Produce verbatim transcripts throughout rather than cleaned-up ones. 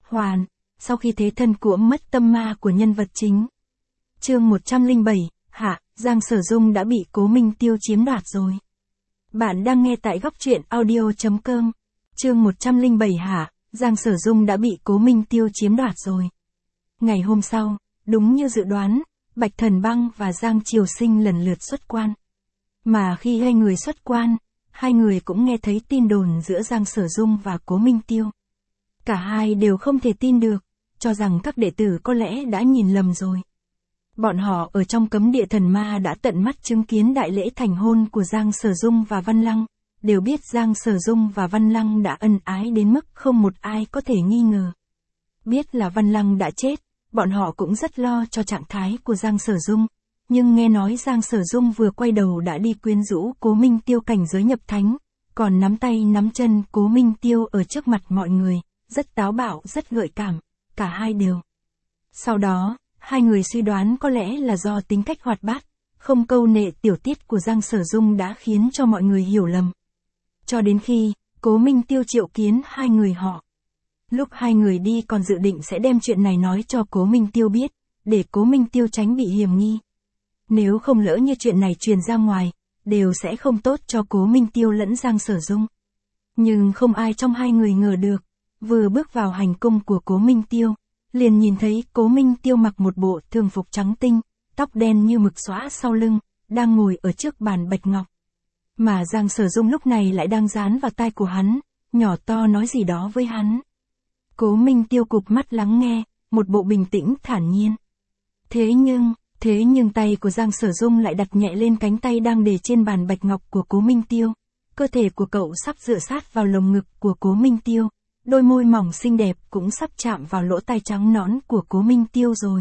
hoàn, sau khi thế thân của mất tâm ma của nhân vật chính. Chương một trăm lẻ bảy, hạ, Giang Sở Dung đã bị Cố Minh Tiêu chiếm đoạt rồi. Bạn đang nghe tại góc truyện audio chấm com. Chương một trăm lẻ bảy hạ, Giang Sở Dung đã bị Cố Minh Tiêu chiếm đoạt rồi. Ngày hôm sau, đúng như dự đoán, Bạch Thần Băng và Giang Triều Sinh lần lượt xuất quan. Mà khi hai người xuất quan, hai người cũng nghe thấy tin đồn giữa Giang Sở Dung và Cố Minh Tiêu. Cả hai đều không thể tin được, cho rằng các đệ tử có lẽ đã nhìn lầm rồi. Bọn họ ở trong cấm địa thần ma đã tận mắt chứng kiến đại lễ thành hôn của Giang Sở Dung và Văn Lăng, đều biết Giang Sở Dung và Văn Lăng đã ân ái đến mức không một ai có thể nghi ngờ. Biết là Văn Lăng đã chết, bọn họ cũng rất lo cho trạng thái của Giang Sở Dung, nhưng nghe nói Giang Sở Dung vừa quay đầu đã đi quyến rũ Cố Minh Tiêu cảnh giới nhập thánh, còn nắm tay nắm chân Cố Minh Tiêu ở trước mặt mọi người, rất táo bạo rất gợi cảm, cả hai đều. Sau đó, hai người suy đoán có lẽ là do tính cách hoạt bát, không câu nệ tiểu tiết của Giang Sở Dung đã khiến cho mọi người hiểu lầm. Cho đến khi, Cố Minh Tiêu triệu kiến hai người họ. Lúc hai người đi còn dự định sẽ đem chuyện này nói cho Cố Minh Tiêu biết, để Cố Minh Tiêu tránh bị hiềm nghi. Nếu không lỡ như chuyện này truyền ra ngoài, đều sẽ không tốt cho Cố Minh Tiêu lẫn Giang Sở Dung. Nhưng không ai trong hai người ngờ được, vừa bước vào hành cung của Cố Minh Tiêu, liền nhìn thấy Cố Minh Tiêu mặc một bộ thường phục trắng tinh, tóc đen như mực xõa sau lưng, đang ngồi ở trước bàn bạch ngọc. Mà Giang Sở Dung lúc này lại đang dán vào tai của hắn, nhỏ to nói gì đó với hắn. Cố Minh Tiêu cụp mắt lắng nghe, một bộ bình tĩnh thản nhiên. Thế nhưng, thế nhưng tay của Giang Sở Dung lại đặt nhẹ lên cánh tay đang để trên bàn bạch ngọc của Cố Minh Tiêu. Cơ thể của cậu sắp dựa sát vào lồng ngực của Cố Minh Tiêu, đôi môi mỏng xinh đẹp cũng sắp chạm vào lỗ tai trắng nõn của Cố Minh Tiêu rồi.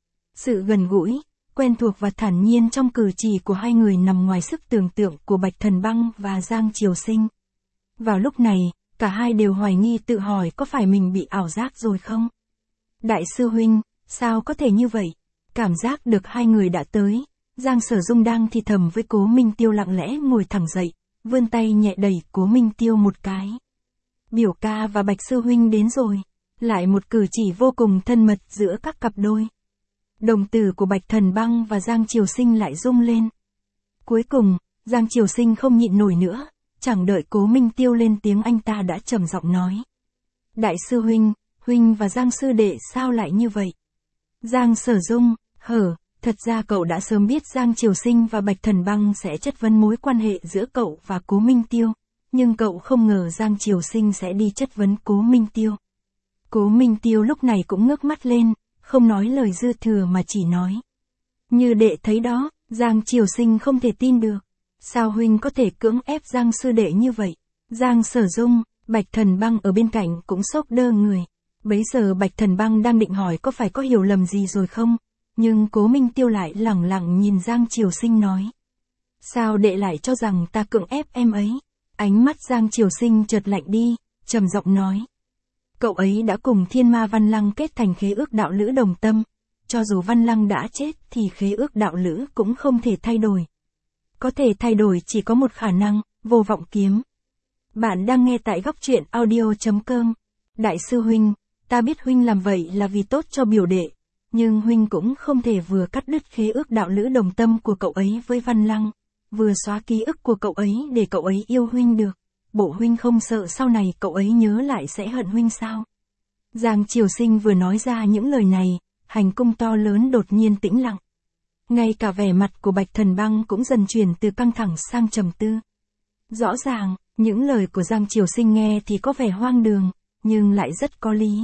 Sự gần gũi, quen thuộc và thản nhiên trong cử chỉ của hai người nằm ngoài sức tưởng tượng của Bạch Thần Băng và Giang Triều Sinh. Vào lúc này, cả hai đều hoài nghi tự hỏi có phải mình bị ảo giác rồi không? Đại sư huynh, sao có thể như vậy? Cảm giác được hai người đã tới, Giang Sở Dung đang thì thầm với Cố Minh Tiêu lặng lẽ ngồi thẳng dậy, vươn tay nhẹ đẩy Cố Minh Tiêu một cái. Biểu ca và Bạch sư huynh đến rồi, lại một cử chỉ vô cùng thân mật giữa các cặp đôi. Đồng tử của Bạch Thần Băng và Giang Triều Sinh lại rung lên. Cuối cùng, Giang Triều Sinh không nhịn nổi nữa, chẳng đợi Cố Minh Tiêu lên tiếng anh ta đã trầm giọng nói. Đại sư huynh, huynh và Giang sư đệ sao lại như vậy? Giang Sở Dung, hở, thật ra cậu đã sớm biết Giang Triều Sinh và Bạch Thần Băng sẽ chất vấn mối quan hệ giữa cậu và Cố Minh Tiêu, nhưng cậu không ngờ Giang Triều Sinh sẽ đi chất vấn Cố Minh Tiêu. Cố Minh Tiêu lúc này cũng ngước mắt lên, không nói lời dư thừa mà chỉ nói. Như đệ thấy đó, Giang Triều Sinh không thể tin được. Sao huynh có thể cưỡng ép Giang sư đệ như vậy? Giang Sở Dung, Bạch Thần Băng ở bên cạnh cũng sốc đơ người. Bấy giờ Bạch Thần Băng đang định hỏi có phải có hiểu lầm gì rồi không? Nhưng Cố Minh Tiêu lại lẳng lặng nhìn Giang Triều Sinh nói. Sao đệ lại cho rằng ta cưỡng ép em ấy? Ánh mắt Giang Triều Sinh chợt lạnh đi, trầm giọng nói. Cậu ấy đã cùng Thiên Ma Văn Lăng kết thành khế ước đạo lữ đồng tâm. Cho dù Văn Lăng đã chết thì khế ước đạo lữ cũng không thể thay đổi. Có thể thay đổi chỉ có một khả năng, Vô Vọng Kiếm. Bạn đang nghe tại góc truyện audio chấm com. Đại sư huynh, ta biết huynh làm vậy là vì tốt cho biểu đệ, nhưng huynh cũng không thể vừa cắt đứt khế ước đạo lữ đồng tâm của cậu ấy với Văn Lăng, vừa xóa ký ức của cậu ấy để cậu ấy yêu huynh được. Bộ huynh không sợ sau này cậu ấy nhớ lại sẽ hận huynh sao? Giang Triều Sinh vừa nói ra những lời này, hành cung to lớn đột nhiên tĩnh lặng. Ngay cả vẻ mặt của Bạch Thần Băng cũng dần chuyển từ căng thẳng sang trầm tư. Rõ ràng, những lời của Giang Triều Sinh nghe thì có vẻ hoang đường, nhưng lại rất có lý.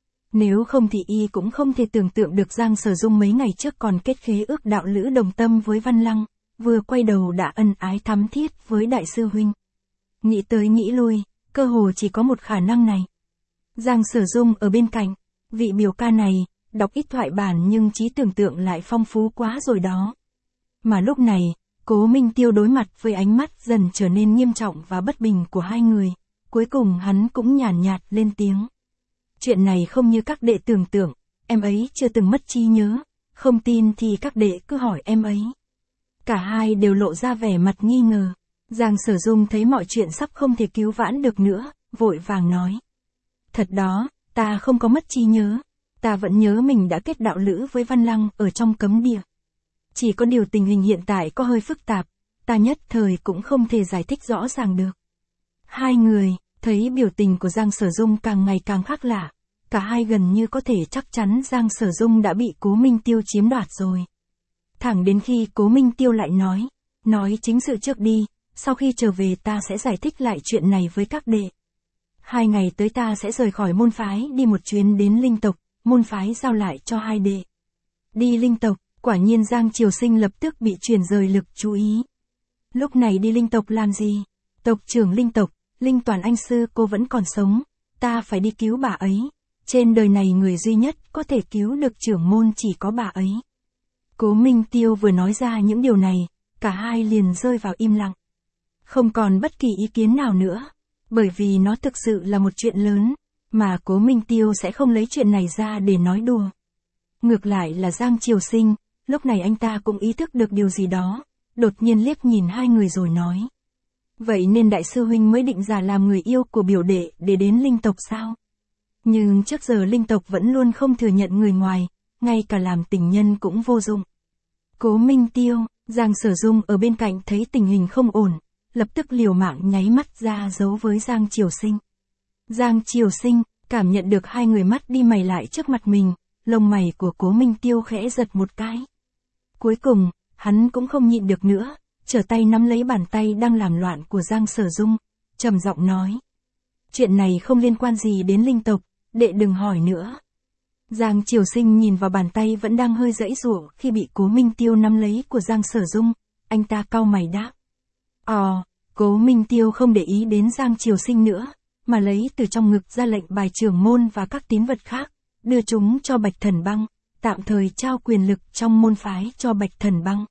Nếu không thì y cũng không thể tưởng tượng được Giang Sở Dung mấy ngày trước còn kết khế ước đạo lữ đồng tâm với Văn Lăng, vừa quay đầu đã ân ái thắm thiết với đại sư huynh. Nghĩ tới nghĩ lui, cơ hồ chỉ có một khả năng này. Giang Sở Dung ở bên cạnh, vị biểu ca này, đọc ít thoại bản nhưng trí tưởng tượng lại phong phú quá rồi đó. Mà lúc này, Cố Minh Tiêu đối mặt với ánh mắt dần trở nên nghiêm trọng và bất bình của hai người, cuối cùng hắn cũng nhàn nhạt, nhạt lên tiếng. Chuyện này không như các đệ tưởng tượng, em ấy chưa từng mất trí nhớ, không tin thì các đệ cứ hỏi em ấy. Cả hai đều lộ ra vẻ mặt nghi ngờ. Giang Sở Dung thấy mọi chuyện sắp không thể cứu vãn được nữa, vội vàng nói. Thật đó, Ta không có mất trí nhớ. Ta vẫn nhớ mình đã kết đạo lữ với Văn Lăng ở trong cấm địa. Chỉ có điều tình hình hiện tại có hơi phức tạp, ta nhất thời cũng không thể giải thích rõ ràng được. Hai người, thấy biểu tình của Giang Sở Dung càng ngày càng khác lạ, cả hai gần như có thể chắc chắn Giang Sở Dung đã bị Cố Minh Tiêu chiếm đoạt rồi. Thẳng đến khi Cố Minh Tiêu lại nói, nói chính sự trước đi, sau khi trở về ta sẽ giải thích lại chuyện này với các đệ. Hai ngày tới ta sẽ rời khỏi môn phái đi một chuyến đến linh tộc, môn phái giao lại cho hai đệ. Đi linh tộc, quả nhiên Giang Triều Sinh lập tức bị chuyển rời lực chú ý. Lúc này đi linh tộc làm gì? Tộc trưởng linh tộc, Linh Toàn Anh sư cô vẫn còn sống, ta phải đi cứu bà ấy. Trên đời này người duy nhất có thể cứu được trưởng môn chỉ có bà ấy. Cố Minh Tiêu vừa nói ra những điều này, cả hai liền rơi vào im lặng. Không còn bất kỳ ý kiến nào nữa, bởi vì nó thực sự là một chuyện lớn, mà Cố Minh Tiêu sẽ không lấy chuyện này ra để nói đùa. Ngược lại là Giang Triều Sinh, lúc này anh ta cũng ý thức được điều gì đó, đột nhiên liếc nhìn hai người rồi nói. Vậy nên đại sư huynh mới định giả làm người yêu của biểu đệ để đến linh tộc sao? Nhưng trước giờ linh tộc vẫn luôn không thừa nhận người ngoài, ngay cả làm tình nhân cũng vô dụng. Cố Minh Tiêu, Giang Sở Dung ở bên cạnh thấy tình hình không ổn, lập tức liều mạng nháy mắt ra dấu với Giang Triều Sinh. Giang Triều Sinh, cảm nhận được hai người mắt đi mày lại trước mặt mình, lông mày của Cố Minh Tiêu khẽ giật một cái. Cuối cùng, hắn cũng không nhịn được nữa, trở tay nắm lấy bàn tay đang làm loạn của Giang Sở Dung, trầm giọng nói. Chuyện này không liên quan gì đến linh tộc, đệ đừng hỏi nữa. Giang Triều Sinh nhìn vào bàn tay vẫn đang hơi giãy giụa khi bị Cố Minh Tiêu nắm lấy của Giang Sở Dung, anh ta cau mày đáp. Ồ, Cố Minh Tiêu không để ý đến Giang Triều Sinh nữa, mà lấy từ trong ngực ra lệnh bài trưởng môn và các tín vật khác, đưa chúng cho Bạch Thần Băng, tạm thời trao quyền lực trong môn phái cho Bạch Thần Băng.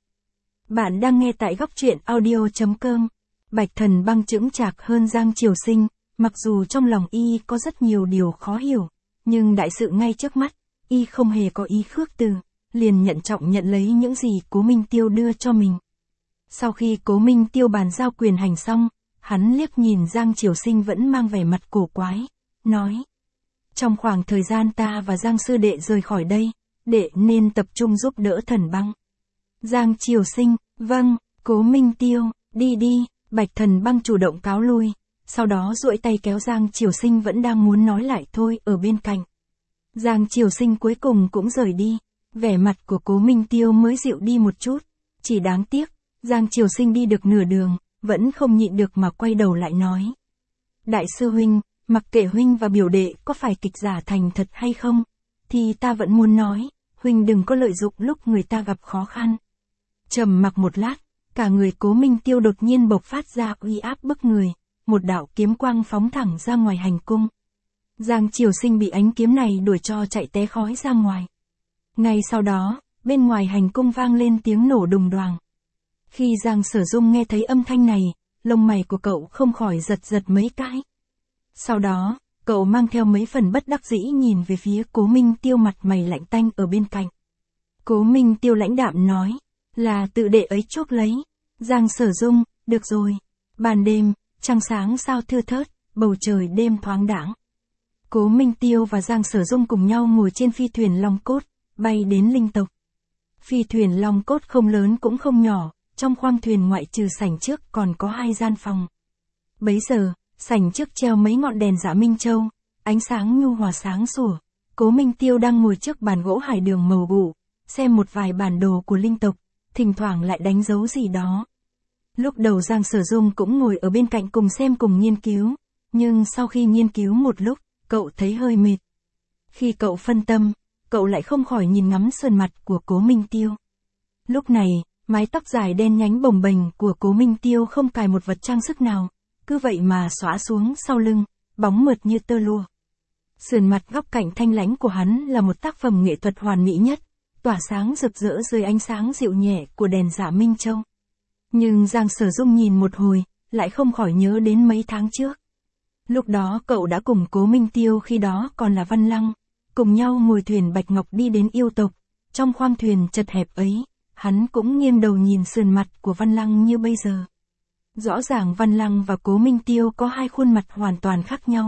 Bạn đang nghe tại góc truyện audio chấm com. Bạch Thần Băng chững chạc hơn Giang Triều Sinh, mặc dù trong lòng y có rất nhiều điều khó hiểu, nhưng đại sự ngay trước mắt, y không hề có ý khước từ, liền nhận trọng nhận lấy những gì Cố Minh Tiêu đưa cho mình. Sau khi Cố Minh Tiêu bàn giao quyền hành xong, hắn liếc nhìn Giang Triều Sinh vẫn mang vẻ mặt cổ quái, nói. Trong khoảng thời gian ta và Giang sư đệ rời khỏi đây, đệ nên tập trung giúp đỡ Thần Băng. Giang Triều Sinh, vâng, Cố Minh Tiêu, đi đi, Bạch Thần Băng chủ động cáo lui, sau đó duỗi tay kéo Giang Triều Sinh vẫn đang muốn nói lại thôi ở bên cạnh. Giang Triều Sinh cuối cùng cũng rời đi, vẻ mặt của Cố Minh Tiêu mới dịu đi một chút, chỉ đáng tiếc, Giang Triều Sinh đi được nửa đường, vẫn không nhịn được mà quay đầu lại nói. Đại sư huynh, mặc kệ huynh và biểu đệ có phải kịch giả thành thật hay không, thì ta vẫn muốn nói, huynh đừng có lợi dụng lúc người ta gặp khó khăn. Trầm mặc một lát, cả người Cố Minh Tiêu đột nhiên bộc phát ra uy áp bức người, một đạo kiếm quang phóng thẳng ra ngoài hành cung. Giang Triều Sinh bị ánh kiếm này đuổi cho chạy té khói ra ngoài. Ngay sau đó, bên ngoài hành cung vang lên tiếng nổ đùng đoàng. Khi Giang Sở Dung nghe thấy âm thanh này, lông mày của cậu không khỏi giật giật mấy cái. Sau đó, cậu mang theo mấy phần bất đắc dĩ nhìn về phía Cố Minh Tiêu mặt mày lạnh tanh ở bên cạnh. Cố Minh Tiêu lãnh đạm nói, là tự đệ ấy chuốc lấy. Giang Sở Dung, được rồi. Ban đêm, trăng sáng sao thưa thớt, bầu trời đêm thoáng đãng. Cố Minh Tiêu và Giang Sở Dung cùng nhau ngồi trên phi thuyền Long Cốt, bay đến linh tộc. Phi thuyền Long Cốt không lớn cũng không nhỏ, trong khoang thuyền ngoại trừ sảnh trước còn có hai gian phòng. Bấy giờ, sảnh trước treo mấy ngọn đèn dạ Minh Châu, ánh sáng nhu hòa sáng sủa. Cố Minh Tiêu đang ngồi trước bàn gỗ hải đường màu gụ, xem một vài bản đồ của linh tộc, thỉnh thoảng lại đánh dấu gì đó. Lúc đầu Giang Sở Dung cũng ngồi ở bên cạnh cùng xem cùng nghiên cứu, nhưng sau khi nghiên cứu một lúc, cậu thấy hơi mệt. Khi cậu phân tâm, cậu lại không khỏi nhìn ngắm sườn mặt của Cố Minh Tiêu. Lúc này, mái tóc dài đen nhánh bồng bềnh của Cố Minh Tiêu không cài một vật trang sức nào, cứ vậy mà xõa xuống sau lưng, bóng mượt như tơ lụa. Sườn mặt góc cạnh thanh lãnh của hắn là một tác phẩm nghệ thuật hoàn mỹ nhất, tỏa sáng rực rỡ dưới ánh sáng dịu nhẹ của đèn dạ Minh Châu. Nhưng Giang Sở Dung nhìn một hồi, lại không khỏi nhớ đến mấy tháng trước. Lúc đó cậu đã cùng Cố Minh Tiêu khi đó còn là Văn Lăng, cùng nhau ngồi thuyền Bạch Ngọc đi đến yêu tộc, trong khoang thuyền chật hẹp ấy, hắn cũng nghiêng đầu nhìn sườn mặt của Văn Lăng như bây giờ. Rõ ràng Văn Lăng và Cố Minh Tiêu có hai khuôn mặt hoàn toàn khác nhau,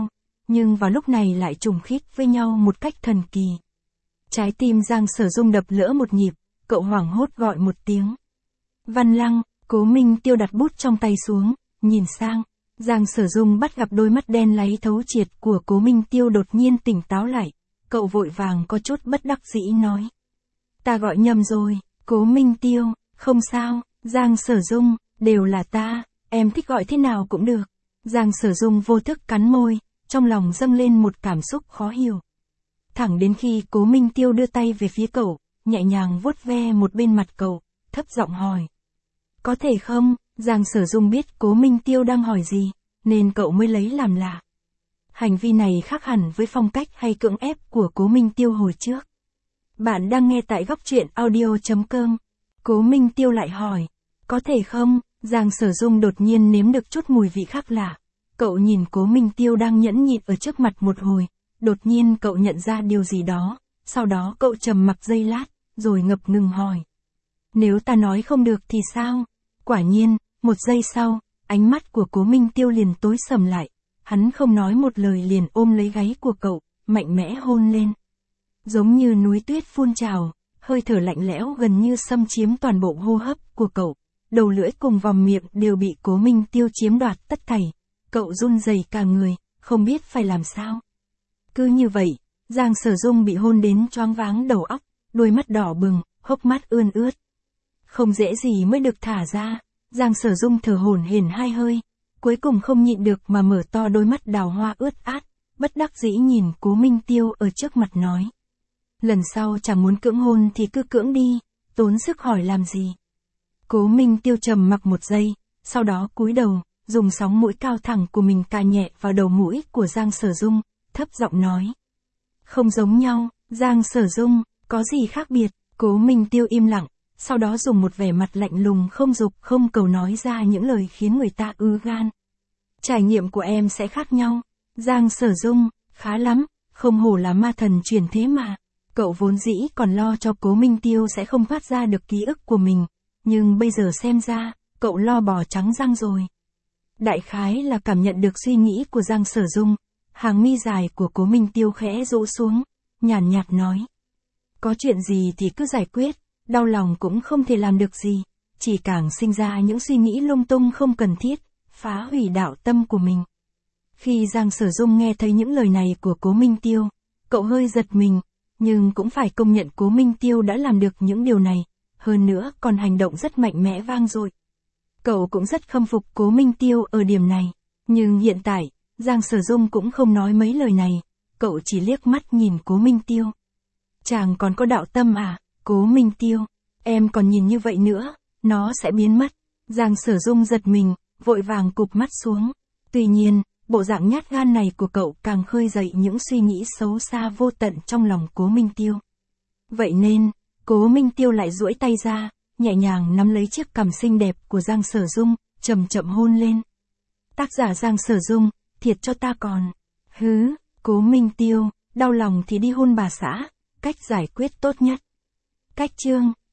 nhưng vào lúc này lại trùng khít với nhau một cách thần kỳ. Trái tim Giang Sở Dung đập lỡ một nhịp, cậu hoảng hốt gọi một tiếng. Văn Lăng. Cố Minh Tiêu đặt bút trong tay xuống, nhìn sang. Giang Sở Dung bắt gặp đôi mắt đen láy thấu triệt của Cố Minh Tiêu đột nhiên tỉnh táo lại. Cậu vội vàng có chút bất đắc dĩ nói. Ta gọi nhầm rồi. Cố Minh Tiêu. Không sao, Giang Sở Dung, đều là ta, em thích gọi thế nào cũng được. Giang Sở Dung vô thức cắn môi, trong lòng dâng lên một cảm xúc khó hiểu. Thẳng đến khi Cố Minh Tiêu đưa tay về phía cậu, nhẹ nhàng vuốt ve một bên mặt cậu, thấp giọng hỏi. Có thể không? Giang Sở Dung biết Cố Minh Tiêu đang hỏi gì, nên cậu mới lấy làm lạ. Hành vi này khác hẳn với phong cách hay cưỡng ép của Cố Minh Tiêu hồi trước. Bạn đang nghe tại góc truyện audio chấm com. Cố Minh Tiêu lại hỏi. Có thể không? Giang Sở Dung đột nhiên nếm được chút mùi vị khác lạ. Cậu nhìn Cố Minh Tiêu đang nhẫn nhịn ở trước mặt một hồi. Đột nhiên cậu nhận ra điều gì đó. Sau đó cậu trầm mặc giây lát, rồi ngập ngừng hỏi. Nếu ta nói không được thì sao? Quả nhiên, một giây sau, ánh mắt của Cố Minh Tiêu liền tối sầm lại. Hắn không nói một lời liền ôm lấy gáy của cậu, mạnh mẽ hôn lên. Giống như núi tuyết phun trào, hơi thở lạnh lẽo gần như xâm chiếm toàn bộ hô hấp của cậu. Đầu lưỡi cùng vòng miệng đều bị Cố Minh Tiêu chiếm đoạt tất thảy. Cậu run rẩy cả người, không biết phải làm sao. Cứ như vậy, Giang Sở Dung bị hôn đến choáng váng đầu óc, đôi mắt đỏ bừng, hốc mắt ươn ướt. Không dễ gì mới được thả ra, Giang Sở Dung thở hổn hển hai hơi, cuối cùng không nhịn được mà mở to đôi mắt đào hoa ướt át, bất đắc dĩ nhìn Cố Minh Tiêu ở trước mặt nói. Lần sau chẳng muốn cưỡng hôn thì cứ cưỡng đi, tốn sức hỏi làm gì. Cố Minh Tiêu trầm mặc một giây, sau đó cúi đầu, dùng sóng mũi cao thẳng của mình cà nhẹ vào đầu mũi của Giang Sở Dung, thấp giọng nói. Không giống nhau, Giang Sở Dung, có gì khác biệt? Cố Minh Tiêu im lặng, sau đó dùng một vẻ mặt lạnh lùng không dục không cầu nói ra những lời khiến người ta ứ gan. Trải nghiệm của em sẽ khác nhau. Giang Sở Dung, khá lắm, không hổ là ma thần truyền thế mà. Cậu vốn dĩ còn lo cho Cố Minh Tiêu sẽ không thoát ra được ký ức của mình, nhưng bây giờ xem ra, cậu lo bò trắng răng rồi. Đại khái là cảm nhận được suy nghĩ của Giang Sở Dung, hàng mi dài của Cố Minh Tiêu khẽ rũ xuống, nhàn nhạt nói. Có chuyện gì thì cứ giải quyết, đau lòng cũng không thể làm được gì, chỉ càng sinh ra những suy nghĩ lung tung không cần thiết, phá hủy đạo tâm của mình. Khi Giang Sở Dung nghe thấy những lời này của Cố Minh Tiêu, cậu hơi giật mình, nhưng cũng phải công nhận Cố Minh Tiêu đã làm được những điều này, hơn nữa còn hành động rất mạnh mẽ vang dội. Cậu cũng rất khâm phục Cố Minh Tiêu ở điểm này, nhưng hiện tại, Giang Sở Dung cũng không nói mấy lời này, cậu chỉ liếc mắt nhìn Cố Minh Tiêu. Chàng còn có đạo tâm à, Cố Minh Tiêu, em còn nhìn như vậy nữa, nó sẽ biến mất. Giang Sở Dung giật mình, vội vàng cụp mắt xuống. Tuy nhiên, bộ dạng nhát gan này của cậu càng khơi dậy những suy nghĩ xấu xa vô tận trong lòng Cố Minh Tiêu. Vậy nên, Cố Minh Tiêu lại duỗi tay ra, nhẹ nhàng nắm lấy chiếc cằm xinh đẹp của Giang Sở Dung, chậm chậm hôn lên. Tác giả Giang Sở Dung, thiệt cho ta còn. Hứ, Cố Minh Tiêu, đau lòng thì đi hôn bà xã, cách giải quyết tốt nhất. Cách chương